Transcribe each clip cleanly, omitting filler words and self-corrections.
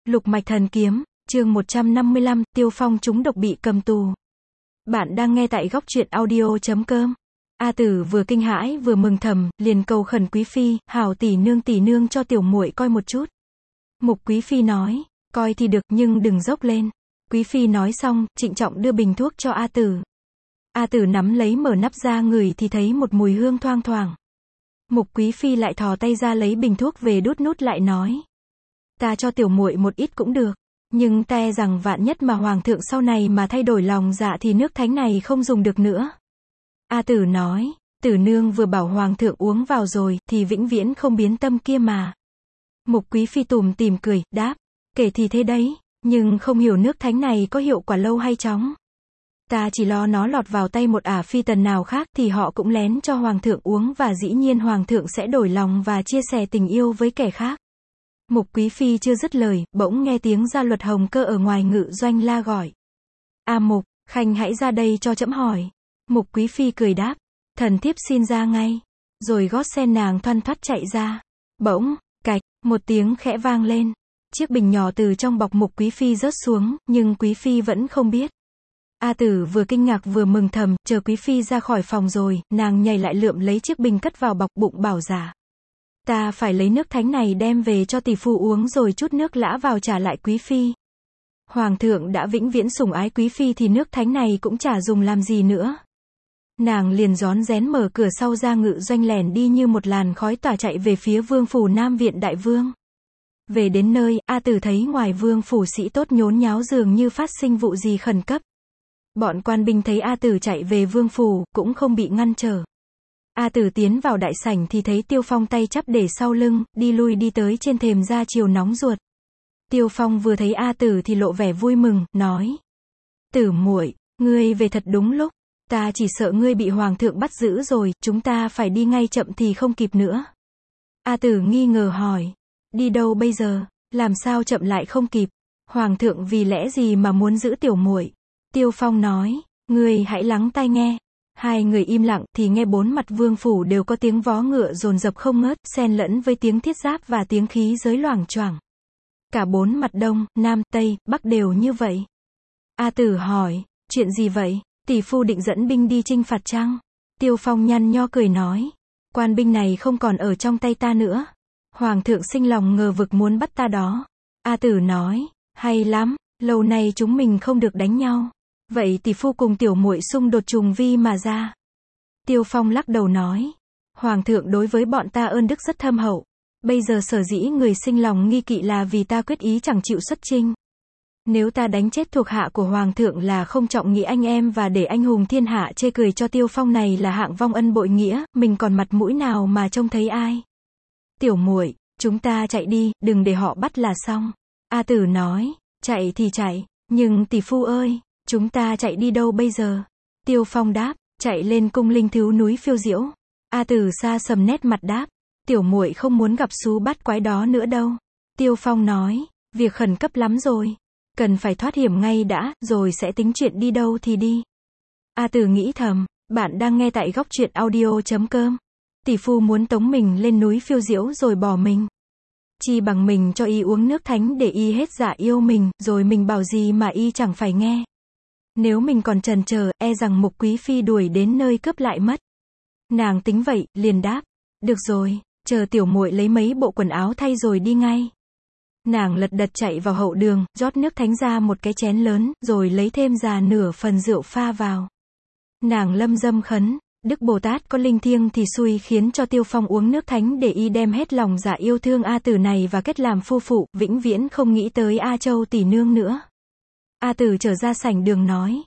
Lục mạch thần kiếm, chương 155, Tiêu Phong trúng độc bị cầm tù. Bạn đang nghe tại góc truyện audio.com. A Tử vừa kinh hãi vừa mừng thầm, liền cầu khẩn Quý Phi, hảo tỷ nương cho tiểu muội coi một chút. Mục Quý Phi nói, coi thì được nhưng đừng dốc lên. Quý Phi nói xong, trịnh trọng đưa bình thuốc cho A Tử. A Tử nắm lấy mở nắp ra ngửi thì thấy một mùi hương thoang thoảng. Mục Quý Phi lại thò tay ra lấy bình thuốc về đút nút lại nói. Ta cho tiểu muội một ít cũng được, nhưng ta e rằng vạn nhất mà hoàng thượng sau này mà thay đổi lòng dạ thì nước thánh này không dùng được nữa. A Tử nói, Tử nương vừa bảo hoàng thượng uống vào rồi, thì vĩnh viễn không biến tâm kia mà. Mục Quý Phi tủm tỉm cười, đáp, kể thì thế đấy, nhưng không hiểu nước thánh này có hiệu quả lâu hay chóng. Ta chỉ lo nó lọt vào tay một ả phi tần nào khác thì họ cũng lén cho hoàng thượng uống và dĩ nhiên hoàng thượng sẽ đổi lòng và chia sẻ tình yêu với kẻ khác. Mục Quý Phi chưa dứt lời, bỗng nghe tiếng Gia Luật Hồng Cơ ở ngoài ngự doanh la gọi. A Mục, khanh hãy ra đây cho trẫm hỏi. Mục Quý Phi cười đáp, thần thiếp xin ra ngay. Rồi gót sen nàng thoăn thoắt chạy ra. Bỗng, cạch, một tiếng khẽ vang lên. Chiếc bình nhỏ từ trong bọc Mục Quý Phi rớt xuống, nhưng Quý Phi vẫn không biết. A Tử vừa kinh ngạc vừa mừng thầm, chờ Quý Phi ra khỏi phòng rồi, nàng nhảy lại lượm lấy chiếc bình cất vào bọc bụng bảo giả. Ta phải lấy nước thánh này đem về cho tỷ phu uống rồi chút nước lã vào trả lại Quý Phi. Hoàng thượng đã vĩnh viễn sủng ái Quý Phi thì nước thánh này cũng chả dùng làm gì nữa. Nàng liền rón rén mở cửa sau ra ngự doanh lẻn đi như một làn khói tỏa chạy về phía vương phủ Nam Viện Đại Vương. Về đến nơi, A Tử thấy ngoài vương phủ sĩ tốt nhốn nháo dường như phát sinh vụ gì khẩn cấp. Bọn quan binh thấy A Tử chạy về vương phủ, cũng không bị ngăn trở. A Tử tiến vào đại sảnh thì thấy Tiêu Phong tay chắp để sau lưng, đi lui đi tới trên thềm ra chiều nóng ruột. Tiêu Phong vừa thấy A Tử thì lộ vẻ vui mừng, nói. Tử muội, ngươi về thật đúng lúc, ta chỉ sợ ngươi bị hoàng thượng bắt giữ rồi, chúng ta phải đi ngay chậm thì không kịp nữa. A Tử nghi ngờ hỏi, đi đâu bây giờ, làm sao chậm lại không kịp, hoàng thượng vì lẽ gì mà muốn giữ tiểu muội? Tiêu Phong nói, ngươi hãy lắng tai nghe. Hai người im lặng thì nghe bốn mặt vương phủ đều có tiếng vó ngựa dồn dập không ngớt, xen lẫn với tiếng thiết giáp và tiếng khí giới loảng choảng. Cả bốn mặt đông, nam, tây, bắc đều như vậy. A Tử hỏi, chuyện gì vậy? Tỷ phu định dẫn binh đi chinh phạt chăng? Tiêu Phong nhăn nho cười nói, quan binh này không còn ở trong tay ta nữa. Hoàng thượng sinh lòng ngờ vực muốn bắt ta đó. A Tử nói, hay lắm, lâu nay chúng mình không được đánh nhau. Vậy tỷ phu cùng tiểu muội xung đột trùng vi mà ra. Tiêu Phong lắc đầu nói, hoàng thượng đối với bọn ta ơn đức rất thâm hậu. Bây giờ sở dĩ người sinh lòng nghi kỵ là vì ta quyết ý chẳng chịu xuất chinh. Nếu ta đánh chết thuộc hạ của hoàng thượng là không trọng nghĩa anh em và để anh hùng thiên hạ chê cười cho Tiêu Phong này là hạng vong ân bội nghĩa, mình còn mặt mũi nào mà trông thấy ai. Tiểu muội, chúng ta chạy đi, đừng để họ bắt là xong. A Tử nói, chạy thì chạy, nhưng tỷ phu ơi, chúng ta chạy đi đâu bây giờ? Tiêu Phong đáp, chạy lên cung linh thứu núi phiêu diễu. A Tử xa sầm nét mặt đáp, tiểu muội không muốn gặp xú bát quái đó nữa đâu. Tiêu Phong nói, việc khẩn cấp lắm rồi, cần phải thoát hiểm ngay đã, rồi sẽ tính chuyện đi đâu thì đi. A Tử nghĩ thầm, bạn đang nghe tại góc truyện audio.com. Tỷ phu muốn tống mình lên núi phiêu diễu rồi bỏ mình. Chi bằng mình cho y uống nước thánh để y hết dạ yêu mình, rồi mình bảo gì mà y chẳng phải nghe. Nếu mình còn chần chờ, e rằng Mục Quý Phi đuổi đến nơi cướp lại mất. Nàng tính vậy, liền đáp, được rồi, chờ tiểu muội lấy mấy bộ quần áo thay rồi đi ngay. Nàng lật đật chạy vào hậu đường, rót nước thánh ra một cái chén lớn, rồi lấy thêm già nửa phần rượu pha vào. Nàng lâm dâm khấn, Đức Bồ Tát có linh thiêng thì xui khiến cho Tiêu Phong uống nước thánh để y đem hết lòng dạ yêu thương A Tử này và kết làm phu phụ, vĩnh viễn không nghĩ tới A Châu tỷ nương nữa. A Tử trở ra sảnh đường nói,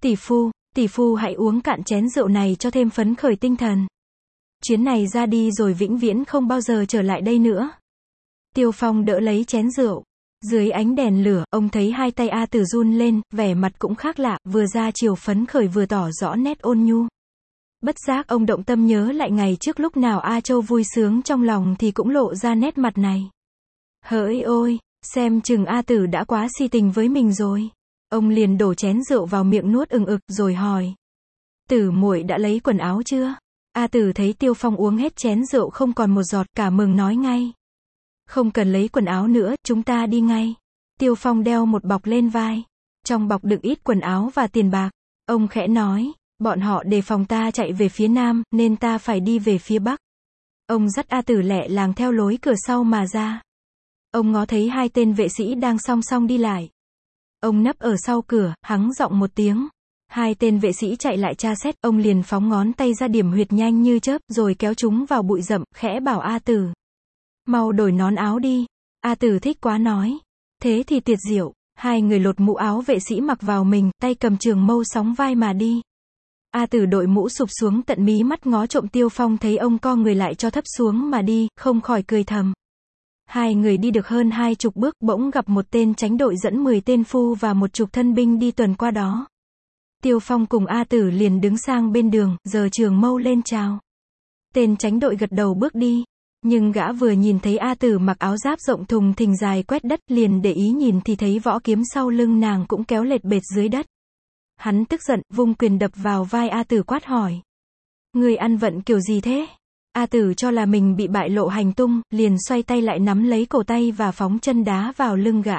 tỷ phu hãy uống cạn chén rượu này cho thêm phấn khởi tinh thần. Chuyến này ra đi rồi vĩnh viễn không bao giờ trở lại đây nữa. Tiêu Phong đỡ lấy chén rượu. Dưới ánh đèn lửa, ông thấy hai tay A Tử run lên, vẻ mặt cũng khác lạ, vừa ra chiều phấn khởi vừa tỏ rõ nét ôn nhu. Bất giác ông động tâm nhớ lại ngày trước lúc nào A Châu vui sướng trong lòng thì cũng lộ ra nét mặt này. Hỡi ôi, xem chừng A Tử đã quá si tình với mình rồi. Ông liền đổ chén rượu vào miệng nuốt ừng ực rồi hỏi. Tử muội đã lấy quần áo chưa? A Tử thấy Tiêu Phong uống hết chén rượu không còn một giọt, cả mừng nói ngay. Không cần lấy quần áo nữa, chúng ta đi ngay. Tiêu Phong đeo một bọc lên vai. Trong bọc đựng ít quần áo và tiền bạc. Ông khẽ nói, bọn họ đề phòng ta chạy về phía nam, nên ta phải đi về phía bắc. Ông dắt A Tử lẹ làng theo lối cửa sau mà ra. Ông ngó thấy hai tên vệ sĩ đang song song đi lại. Ông nấp ở sau cửa, hắng giọng một tiếng. Hai tên vệ sĩ chạy lại tra xét, ông liền phóng ngón tay ra điểm huyệt nhanh như chớp, rồi kéo chúng vào bụi rậm, khẽ bảo A Tử. Mau đổi nón áo đi. A Tử thích quá nói. Thế thì tuyệt diệu. Hai người lột mũ áo vệ sĩ mặc vào mình, tay cầm trường mâu sóng vai mà đi. A Tử đội mũ sụp xuống tận mí mắt ngó trộm Tiêu Phong thấy ông co người lại cho thấp xuống mà đi, không khỏi cười thầm. Hai người đi được hơn 20 bước, bỗng gặp một tên chánh đội dẫn 10 tên phu và 10 thân binh đi tuần qua đó. Tiêu Phong cùng A Tử liền đứng sang bên đường, giơ trường mâu lên chào. Tên chánh đội gật đầu bước đi. Nhưng gã vừa nhìn thấy A Tử mặc áo giáp rộng thùng thình dài quét đất, liền để ý nhìn thì thấy võ kiếm sau lưng nàng cũng kéo lệch bệt dưới đất. Hắn tức giận, vung quyền đập vào vai A Tử quát hỏi. Người ăn vận kiểu gì thế? A Tử cho là mình bị bại lộ hành tung, liền xoay tay lại nắm lấy cổ tay và phóng chân đá vào lưng gã.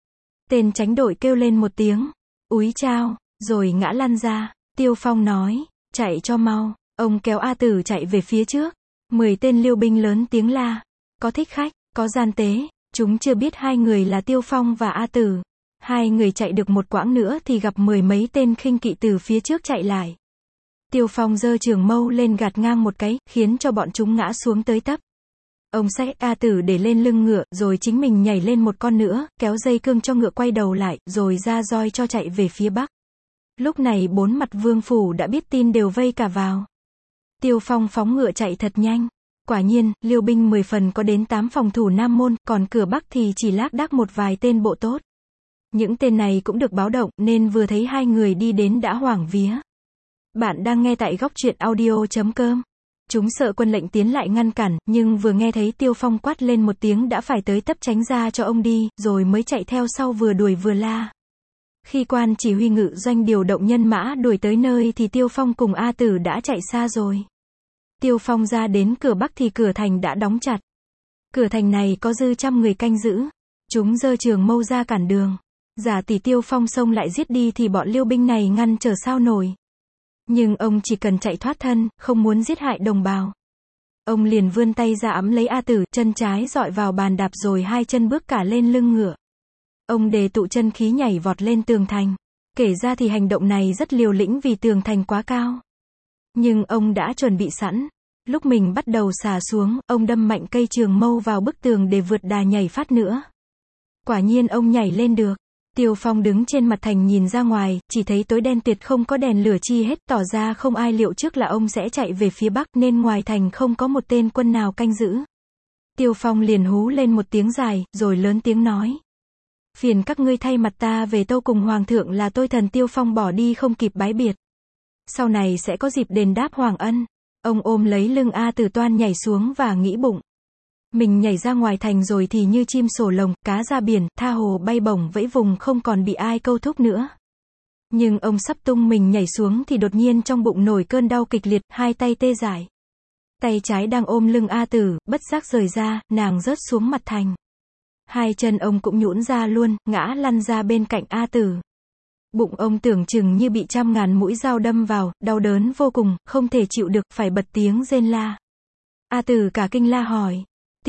Tên chánh đội kêu lên một tiếng, úi chao, rồi ngã lăn ra. Tiêu Phong nói, chạy cho mau. Ông kéo A Tử chạy về phía trước. 10 tên liêu binh lớn tiếng la. Có thích khách, có gian tế. Chúng chưa biết hai người là Tiêu Phong và A Tử. Hai người chạy được một quãng nữa thì gặp 10 mấy tên khinh kỵ từ phía trước chạy lại. Tiêu Phong giơ trường mâu lên gạt ngang một cái, khiến cho bọn chúng ngã xuống tới tấp. Ông xách A Tử để lên lưng ngựa, rồi chính mình nhảy lên một con nữa, kéo dây cương cho ngựa quay đầu lại, rồi ra roi cho chạy về phía bắc. Lúc này 4 mặt vương phủ đã biết tin đều vây cả vào. Tiêu Phong phóng ngựa chạy thật nhanh. Quả nhiên, liêu binh 10 phần có đến 8 phòng thủ Nam Môn, còn cửa Bắc thì chỉ lác đác một vài tên bộ tốt. Những tên này cũng được báo động, nên vừa thấy hai người đi đến đã hoảng vía. Bạn đang nghe tại góc truyện audio.com. Chúng sợ quân lệnh tiến lại ngăn cản, nhưng vừa nghe thấy Tiêu Phong quát lên một tiếng đã phải tới tấp tránh ra cho ông đi, rồi mới chạy theo sau vừa đuổi vừa la. Khi quan chỉ huy ngự doanh điều động nhân mã đuổi tới nơi thì Tiêu Phong cùng A Tử đã chạy xa rồi. Tiêu Phong ra đến cửa Bắc thì cửa thành đã đóng chặt. Cửa thành này có dư 100 người canh giữ. Chúng giơ trường mâu ra cản đường. Giả tỷ Tiêu Phong xông lại giết đi thì bọn liêu binh này ngăn trở sao nổi. Nhưng ông chỉ cần chạy thoát thân, không muốn giết hại đồng bào. Ông liền vươn tay ra ẵm lấy A Tử, chân trái dọi vào bàn đạp rồi hai chân bước cả lên lưng ngựa. Ông đề tụ chân khí nhảy vọt lên tường thành. Kể ra thì hành động này rất liều lĩnh vì tường thành quá cao. Nhưng ông đã chuẩn bị sẵn. Lúc mình bắt đầu xả xuống, ông đâm mạnh cây trường mâu vào bức tường để vượt đà nhảy phát nữa. Quả nhiên ông nhảy lên được. Tiêu Phong đứng trên mặt thành nhìn ra ngoài, chỉ thấy tối đen tuyệt không có đèn lửa chi hết, tỏ ra không ai liệu trước là ông sẽ chạy về phía Bắc, nên ngoài thành không có một tên quân nào canh giữ. Tiêu Phong liền hú lên một tiếng dài, rồi lớn tiếng nói. Phiền các ngươi thay mặt ta về tâu cùng Hoàng thượng là tôi thần Tiêu Phong bỏ đi không kịp bái biệt. Sau này sẽ có dịp đền đáp Hoàng ân. Ông ôm lấy lưng A Tử toan nhảy xuống và nghĩ bụng. Mình nhảy ra ngoài thành rồi thì như chim sổ lồng, cá ra biển, tha hồ bay bổng vẫy vùng không còn bị ai câu thúc nữa. Nhưng ông sắp tung mình nhảy xuống thì đột nhiên trong bụng nổi cơn đau kịch liệt, hai tay tê dại. Tay trái đang ôm lưng A Tử, bất giác rời ra, nàng rớt xuống mặt thành. Hai chân ông cũng nhũn ra luôn, ngã lăn ra bên cạnh A Tử. Bụng ông tưởng chừng như bị 100.000 mũi dao đâm vào, đau đớn vô cùng, không thể chịu được, phải bật tiếng rên la. A Tử cả kinh la hỏi.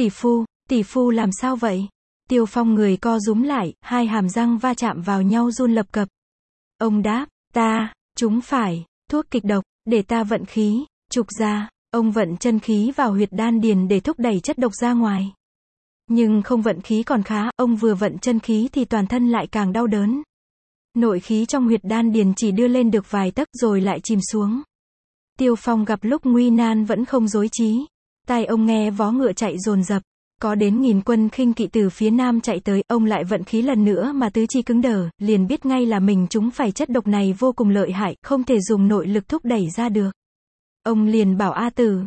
Tỷ phu làm sao vậy? Tiêu Phong người co rúm lại, hai hàm răng va chạm vào nhau run lập cập. Ông đáp, chúng phải, thuốc kịch độc, để ta vận khí, trục ra. Ông vận chân khí vào huyệt đan điền để thúc đẩy chất độc ra ngoài. Nhưng không vận khí còn khá, ông vừa vận chân khí thì toàn thân lại càng đau đớn. Nội khí trong huyệt đan điền chỉ đưa lên được vài tấc rồi lại chìm xuống. Tiêu Phong gặp lúc nguy nan vẫn không rối trí. Tai ông nghe vó ngựa chạy dồn dập. Có đến 1000 quân khinh kỵ từ phía nam chạy tới, ông lại vận khí lần nữa mà tứ chi cứng đờ, liền biết ngay là mình chúng phải chất độc này vô cùng lợi hại, không thể dùng nội lực thúc đẩy ra được. Ông liền bảo A Tử,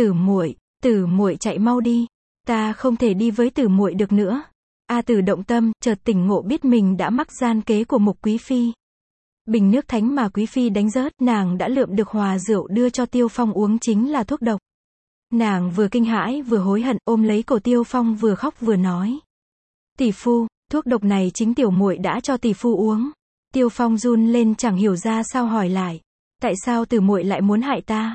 Tử muội chạy mau đi, ta không thể đi với Tử muội được nữa. A Tử động tâm, chợt tỉnh ngộ biết mình đã mắc gian kế của Mục Quý phi. Bình nước thánh mà Quý phi đánh rớt, nàng đã lượm được hòa rượu đưa cho Tiêu Phong uống chính là thuốc độc. Nàng vừa kinh hãi vừa hối hận, ôm lấy cổ Tiêu Phong vừa khóc vừa nói. Thuốc độc này chính tiểu muội đã cho tỷ phu uống. Tiêu Phong run lên chẳng hiểu ra sao hỏi lại. Tại sao Tử muội lại muốn hại ta?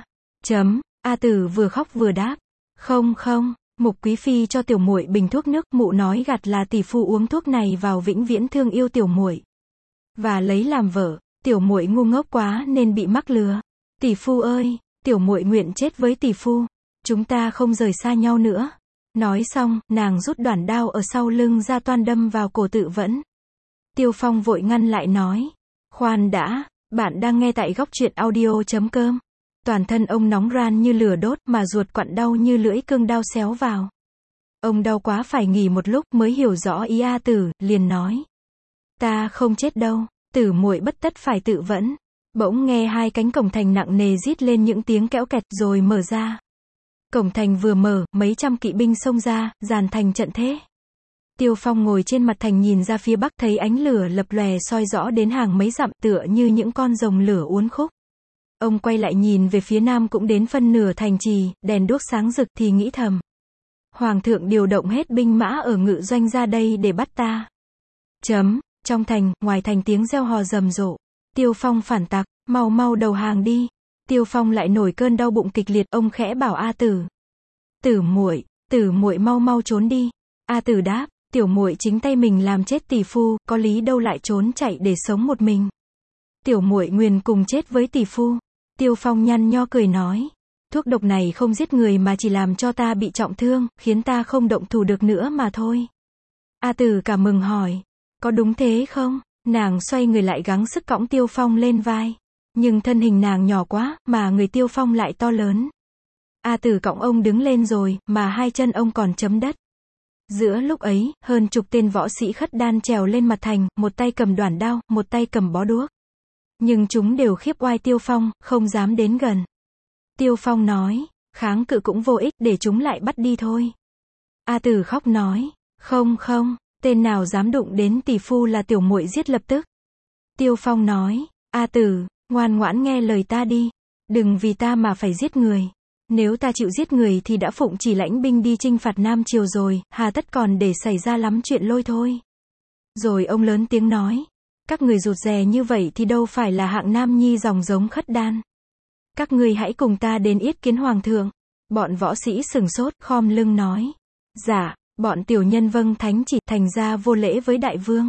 A Tử vừa khóc vừa đáp. Không, Mục Quý Phi cho tiểu muội bình thuốc nước, mụ nói gạt là tỷ phu uống thuốc này vào vĩnh viễn thương yêu tiểu muội và lấy làm vợ. Tiểu muội ngu ngốc quá nên bị mắc lừa. Tỷ phu ơi, tiểu muội nguyện chết với tỷ phu. Chúng ta không rời xa nhau nữa. Nói xong, nàng rút đoản đao ở sau lưng ra toan đâm vào cổ Tự Vẫn. Tiêu Phong vội ngăn lại nói. Khoan đã, bạn đang nghe tại góc truyện audio.com. Toàn thân ông nóng ran như lửa đốt mà ruột quặn đau như lưỡi cương đao xéo vào. Ông đau quá phải nghỉ một lúc mới hiểu rõ ý A Tử, liền nói. Ta không chết đâu, Tử muội bất tất phải tự vẫn. Bỗng nghe hai cánh cổng thành nặng nề rít lên những tiếng kẽo kẹt rồi mở ra. Cổng thành vừa mở, mấy trăm kỵ binh xông ra, dàn thành trận thế. Tiêu Phong ngồi trên mặt thành nhìn ra phía bắc thấy ánh lửa lập lòe soi rõ đến hàng mấy dặm tựa như những con rồng lửa uốn khúc. Ông quay lại nhìn về phía nam cũng đến phân nửa thành trì, đèn đuốc sáng rực thì nghĩ thầm. Hoàng thượng điều động hết binh mã ở ngự doanh ra đây để bắt ta. Trong thành, ngoài thành tiếng reo hò rầm rộ. Tiêu Phong phản tặc, mau đầu hàng đi. Tiêu Phong lại nổi cơn đau bụng kịch liệt, ông khẽ bảo A Tử. Tử muội mau trốn đi. A Tử đáp, tiểu muội chính tay mình làm chết tỷ phu, có lý đâu lại trốn chạy để sống một mình. Tiểu muội nguyền cùng chết với tỷ phu. Tiêu Phong nhăn nho cười nói. Thuốc độc này không giết người mà chỉ làm cho ta bị trọng thương, khiến ta không động thủ được nữa mà thôi. A Tử cả mừng hỏi. Có đúng thế không? Nàng xoay người lại gắng sức cõng Tiêu Phong lên vai. Nhưng thân hình nàng nhỏ quá, mà người Tiêu Phong lại to lớn. A Tử cõng ông đứng lên rồi, mà hai chân ông còn chấm đất. Giữa lúc ấy, hơn chục tên võ sĩ khất đan trèo lên mặt thành, một tay cầm đoản đao, một tay cầm bó đuốc. Nhưng chúng đều khiếp oai Tiêu Phong, không dám đến gần. Tiêu Phong nói, kháng cự cũng vô ích, để chúng lại bắt đi thôi. A Tử khóc nói, không, tên nào dám đụng đến tỷ phu là tiểu muội giết lập tức. Tiêu Phong nói, A Tử, ngoan ngoãn nghe lời ta đi, đừng vì ta mà phải giết người. Nếu ta chịu giết người thì đã phụng chỉ lãnh binh đi chinh phạt Nam Triều rồi, hà tất còn để xảy ra lắm chuyện lôi thôi. Rồi ông lớn tiếng nói, các người rụt rè như vậy thì đâu phải là hạng nam nhi dòng giống khất đan. Các người hãy cùng ta đến yết kiến hoàng thượng. Bọn võ sĩ sửng sốt, khom lưng nói, dạ, bọn tiểu nhân vâng thánh chỉ, thành ra vô lễ với đại vương.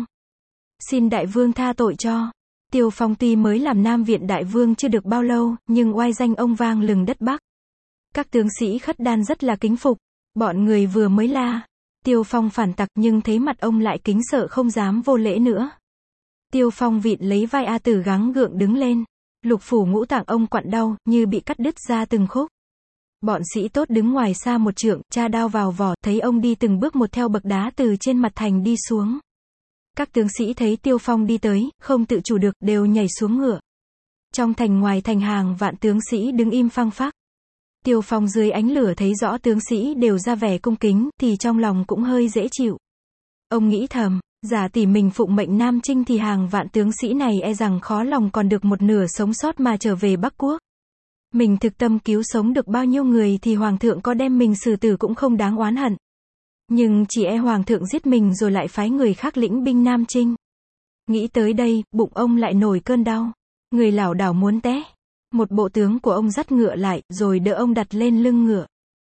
Xin đại vương tha tội cho. Tiêu Phong tuy mới làm Nam Viện đại vương chưa được bao lâu, nhưng oai danh ông vang lừng đất Bắc. Các tướng sĩ khất đan rất là kính phục. Bọn người vừa mới la Tiêu Phong phản tặc, nhưng thấy mặt ông lại kính sợ không dám vô lễ nữa. Tiêu Phong vịn lấy vai A Tử gắng gượng đứng lên. Lục phủ ngũ tạng ông quặn đau, như bị cắt đứt ra từng khúc. Bọn sĩ tốt đứng ngoài xa một trượng, tra đao vào vỏ, thấy ông đi từng bước một theo bậc đá từ trên mặt thành đi xuống. Các tướng sĩ thấy Tiêu Phong đi tới, không tự chủ được, đều nhảy xuống ngựa. Trong thành ngoài thành hàng vạn tướng sĩ đứng im phăng phắc. Tiêu Phong dưới ánh lửa thấy rõ tướng sĩ đều ra vẻ cung kính, thì trong lòng cũng hơi dễ chịu. Ông nghĩ thầm, giả tỷ mình phụng mệnh Nam Chinh thì hàng vạn tướng sĩ này e rằng khó lòng còn được một nửa sống sót mà trở về Bắc Quốc. Mình thực tâm cứu sống được bao nhiêu người thì hoàng thượng có đem mình xử tử cũng không đáng oán hận. Nhưng chỉ e hoàng thượng giết mình rồi lại phái người khác lĩnh binh Nam Chinh. Nghĩ tới đây, bụng ông lại nổi cơn đau. Người lảo đảo muốn té. Một bộ tướng của ông dắt ngựa lại, rồi đỡ ông đặt lên lưng ngựa.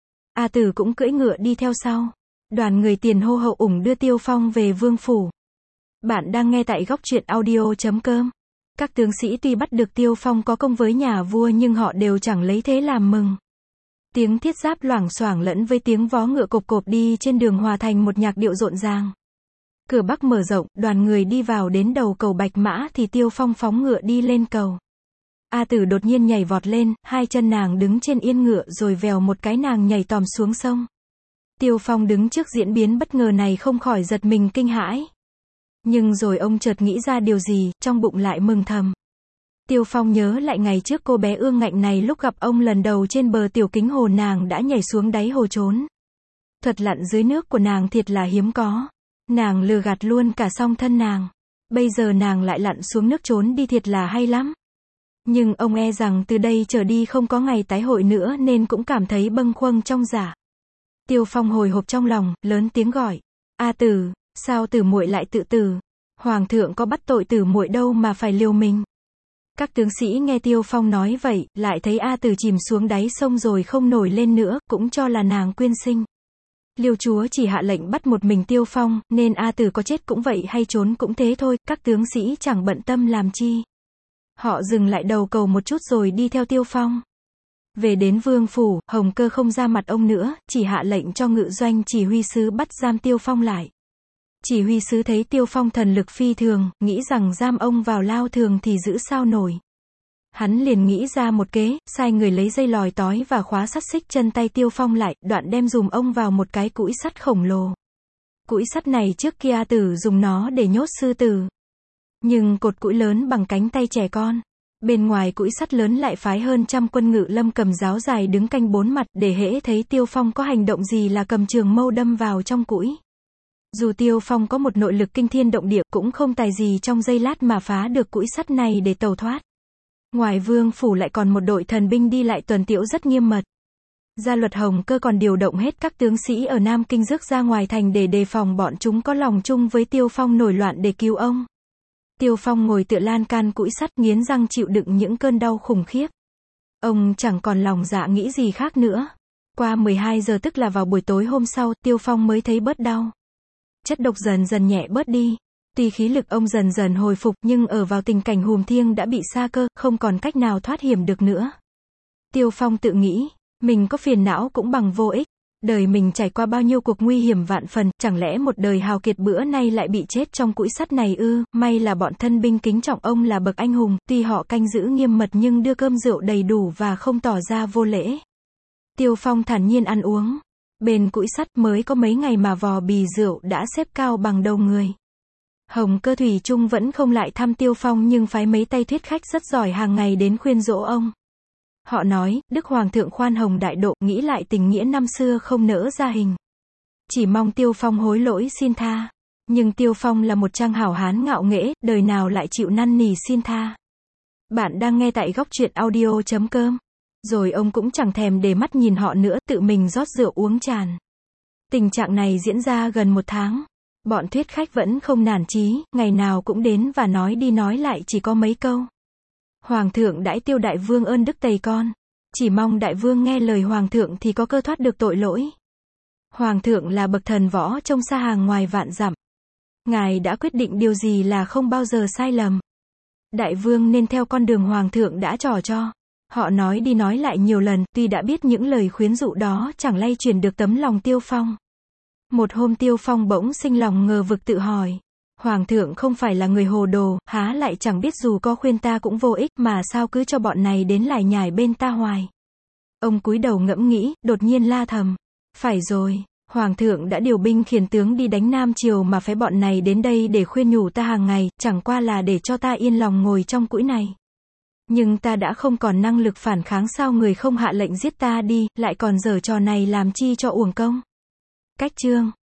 A Tử cũng cưỡi ngựa đi theo sau. Đoàn người tiền hô hậu ủng đưa Tiêu Phong về vương phủ. Bạn đang nghe tại góc truyện audio.com. Các tướng sĩ tuy bắt được Tiêu Phong có công với nhà vua nhưng họ đều chẳng lấy thế làm mừng. Tiếng thiết giáp loảng xoảng lẫn với tiếng vó ngựa cộp cộp đi trên đường hòa thành một nhạc điệu rộn ràng. Cửa Bắc mở rộng, đoàn người đi vào đến đầu cầu Bạch Mã thì Tiêu Phong phóng ngựa đi lên cầu. A Tử đột nhiên nhảy vọt lên, hai chân nàng đứng trên yên ngựa rồi vèo một cái nàng nhảy tòm xuống sông. Tiêu Phong đứng trước diễn biến bất ngờ này không khỏi giật mình kinh hãi. Nhưng rồi ông chợt nghĩ ra điều gì, trong bụng lại mừng thầm. Tiêu Phong nhớ lại ngày trước cô bé ương ngạnh này lúc gặp ông lần đầu trên bờ tiểu kính hồ, nàng đã nhảy xuống đáy hồ trốn. Thuật lặn dưới nước của nàng thiệt là hiếm có. Nàng lừa gạt luôn cả song thân nàng. Bây giờ nàng lại lặn xuống nước trốn đi thiệt là hay lắm. Nhưng ông e rằng từ đây trở đi không có ngày tái hội nữa nên cũng cảm thấy bâng khuâng trong dạ. Tiêu Phong hồi hộp trong lòng, lớn tiếng gọi. A Tử, Sao Tử muội lại tự tử? Hoàng thượng có bắt tội Tử muội đâu mà phải liều mình. Các tướng sĩ nghe Tiêu Phong nói vậy, lại thấy A Tử chìm xuống đáy sông rồi không nổi lên nữa, cũng cho là nàng quyên sinh. Liêu chúa chỉ hạ lệnh bắt một mình Tiêu Phong, nên A Tử có chết cũng vậy hay trốn cũng thế thôi, các tướng sĩ chẳng bận tâm làm chi. Họ dừng lại đầu cầu một chút rồi đi theo Tiêu Phong. Về đến vương phủ, Hồng Cơ không ra mặt ông nữa, chỉ hạ lệnh cho ngự doanh chỉ huy sứ bắt giam Tiêu Phong lại. Chỉ huy sứ thấy Tiêu Phong thần lực phi thường, nghĩ rằng giam ông vào lao thường thì giữ sao nổi. Hắn liền nghĩ ra một kế, sai người lấy dây lòi tói và khóa sắt xích chân tay Tiêu Phong lại, đoạn đem dùm ông vào một cái cũi sắt khổng lồ. Cũi sắt này trước kia Tử dùng nó để nhốt sư tử. Nhưng cột cũi lớn bằng cánh tay trẻ con. Bên ngoài cũi sắt lớn lại phái hơn 100 quân ngự lâm cầm giáo dài đứng canh bốn mặt, để hễ thấy Tiêu Phong có hành động gì là cầm trường mâu đâm vào trong cũi. Dù Tiêu Phong có một nội lực kinh thiên động địa, cũng không tài gì trong giây lát mà phá được cũi sắt này để tẩu thoát. Ngoài vương phủ lại còn một đội thần binh đi lại tuần tiễu rất nghiêm mật. Gia luật Hồng Cơ còn điều động hết các tướng sĩ ở Nam Kinh rước ra ngoài thành để đề phòng bọn chúng có lòng chung với Tiêu Phong nổi loạn để cứu ông. Tiêu Phong ngồi tựa lan can cũi sắt, nghiến răng chịu đựng những cơn đau khủng khiếp. Ông chẳng còn lòng dạ nghĩ gì khác nữa. Qua 12 giờ tức là vào buổi tối hôm sau, Tiêu Phong mới thấy bớt đau. Chất độc dần dần nhẹ bớt đi. Tuy khí lực ông dần dần hồi phục, nhưng ở vào tình cảnh hùm thiêng đã bị sa cơ, không còn cách nào thoát hiểm được nữa. Tiêu Phong tự nghĩ, mình có phiền não cũng bằng vô ích. Đời mình trải qua bao nhiêu cuộc nguy hiểm vạn phần, chẳng lẽ một đời hào kiệt bữa nay lại bị chết trong cũi sắt này ư? May là bọn thân binh kính trọng ông là bậc anh hùng, tuy họ canh giữ nghiêm mật nhưng đưa cơm rượu đầy đủ và không tỏ ra vô lễ. Tiêu Phong thản nhiên ăn uống. Bên cũi sắt mới có mấy ngày mà vò bì rượu đã xếp cao bằng đầu người. Hồng Cơ thủy chung vẫn không lại thăm Tiêu Phong nhưng phái mấy tay thuyết khách rất giỏi hàng ngày đến khuyên dỗ ông. Họ nói, Đức Hoàng thượng khoan hồng đại độ, nghĩ lại tình nghĩa năm xưa không nỡ ra hình. Chỉ mong Tiêu Phong hối lỗi xin tha. Nhưng Tiêu Phong là một trang hảo hán ngạo nghễ, đời nào lại chịu năn nỉ xin tha. Bạn đang nghe tại góc truyện audio.com. Rồi ông cũng chẳng thèm để mắt nhìn họ nữa, tự mình rót rượu uống tràn. Tình trạng này diễn ra gần 1 tháng. Bọn thuyết khách vẫn không nản chí, ngày nào cũng đến và nói đi nói lại chỉ có mấy câu. Hoàng thượng đãi Tiêu đại vương ơn đức tày con. Chỉ mong đại vương nghe lời hoàng thượng thì có cơ thoát được tội lỗi. Hoàng thượng là bậc thần võ trông xa hàng ngoài vạn dặm. Ngài đã quyết định điều gì là không bao giờ sai lầm. Đại vương nên theo con đường hoàng thượng đã trò cho. Họ nói đi nói lại nhiều lần, tuy đã biết những lời khuyến dụ đó chẳng lay chuyển được tấm lòng Tiêu Phong. Một hôm Tiêu Phong bỗng sinh lòng ngờ vực tự hỏi. Hoàng thượng không phải là người hồ đồ, há lại chẳng biết dù có khuyên ta cũng vô ích mà sao cứ cho bọn này đến lải nhải bên ta hoài. Ông cúi đầu ngẫm nghĩ, đột nhiên la thầm. Phải rồi, Hoàng thượng đã điều binh khiển tướng đi đánh Nam Triều mà phái bọn này đến đây để khuyên nhủ ta hàng ngày, chẳng qua là để cho ta yên lòng ngồi trong cũi này. Nhưng ta đã không còn năng lực phản kháng, sao người không hạ lệnh giết ta đi, lại còn giở trò này làm chi cho uổng công. Cách chương